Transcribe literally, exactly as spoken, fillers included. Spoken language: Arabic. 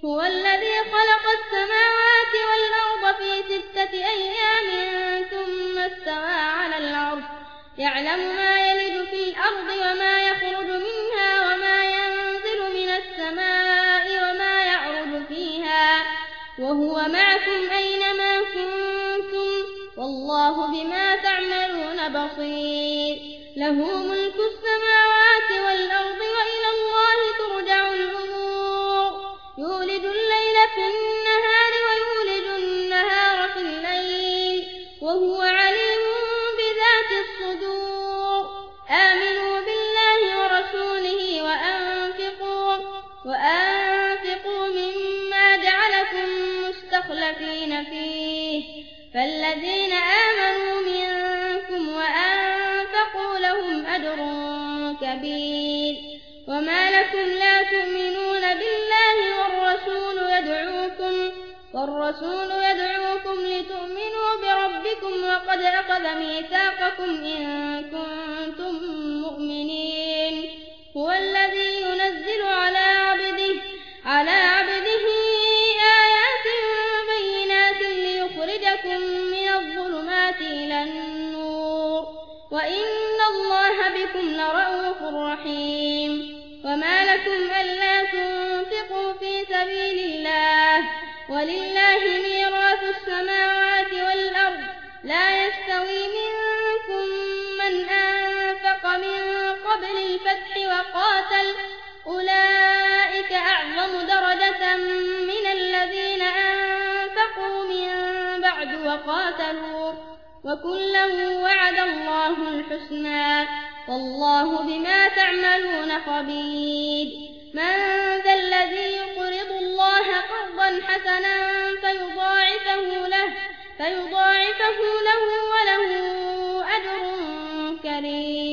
هو الذي خلق السماوات والأرض في ستة أيام ثم استوى على العرش يعلم ما يلج في الأرض وما يخرج منها وما ينزل من السماء وما يعرج فيها وهو معكم أينما كنتم والله بما تعملون بصير له ملك السماوات والأرض وإلى الله ترجع الأمور يولد الليل في النهار ويولد النهار في الليل وهو عليم بذات الصدور آمنوا بالله ورسوله وأنفقوا, وأنفقوا مما جعلكم مستخلفين فيه فالذين آمنوا منكم وأنفقوا لهم أجر كبير وما لكم لا تؤمنون بالله والرسول يدعوكم, والرسول يدعوكم لتؤمنوا بربكم وقد أخذ ميثاقكم إن كنتم مؤمنين هو الذي ينزل على عبده, على عبده آيات بينات ليخرجكم من الظلمات إلى النور وإن الله بكم لرءوف رحيم وما لكم ألا تنفقوا في سبيل الله ولله ميراث السماوات والأرض لا يستوي منكم من أنفق من قبل الفتح وقاتل أولئك أعظم درجة من الذين أنفقوا من بعد وقاتلوا وكلا وعد الله الحسنى والله بما تعملون خبير من ذا الذي يقرض الله قرضا حسنا فيضاعفه له, فيضاعفه له وله أجر كريم.